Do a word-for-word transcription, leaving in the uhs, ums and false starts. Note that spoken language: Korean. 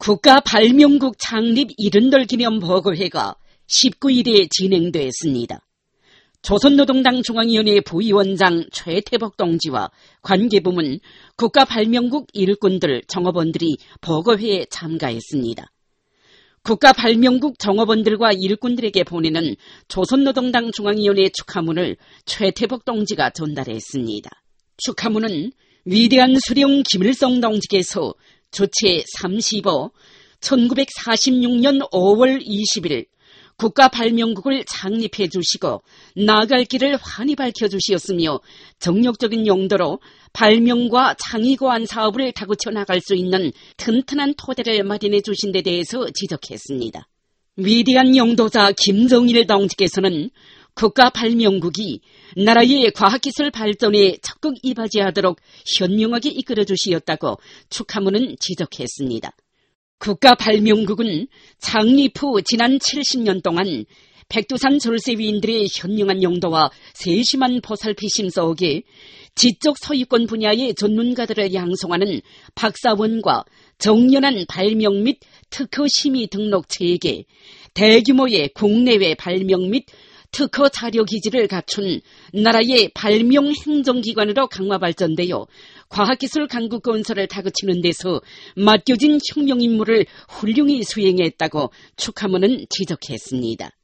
국가발명국 창립 일흔돌 기념 보고회가 십구 일에 진행됐습니다. 조선노동당 중앙위원회 부위원장 최태복 동지와 관계부문, 국가발명국 일꾼들, 정업원들이 보고회에 참가했습니다. 국가발명국 정업원들과 일꾼들에게 보내는 조선노동당 중앙위원회 축하문을 최태복 동지가 전달했습니다. 축하문은 위대한 수령 김일성 동지께서 주체 삼십오, 천구백사십육 년 오월 이십일 국가발명국을 창립해 주시고 나아갈 길을 환히 밝혀주시었으며 정력적인 용도로 발명과 창의고안 사업을 다구쳐 나갈 수 있는 튼튼한 토대를 마련해 주신 데 대해서 지적했습니다. 위대한 용도자 김정일 동지께서는 국가발명국이 나라의 과학기술 발전에 적극 이바지하도록 현명하게 이끌어 주시었다고 축하문은 지적했습니다. 국가발명국은 창립 후 지난 칠십 년 동안 백두산 졸세위인들의 현명한 용도와 세심한 보살피심 속에 지적 소유권 분야의 전문가들을 양성하는 박사원과 정연한 발명 및 특허 심의 등록 체계, 대규모의 국내외 발명 및 특허 자료 기지를 갖춘 나라의 발명 행정기관으로 강화 발전되어 과학기술 강국 건설을 다그치는 데서 맡겨진 혁명 임무를 훌륭히 수행했다고 축하문은 지적했습니다.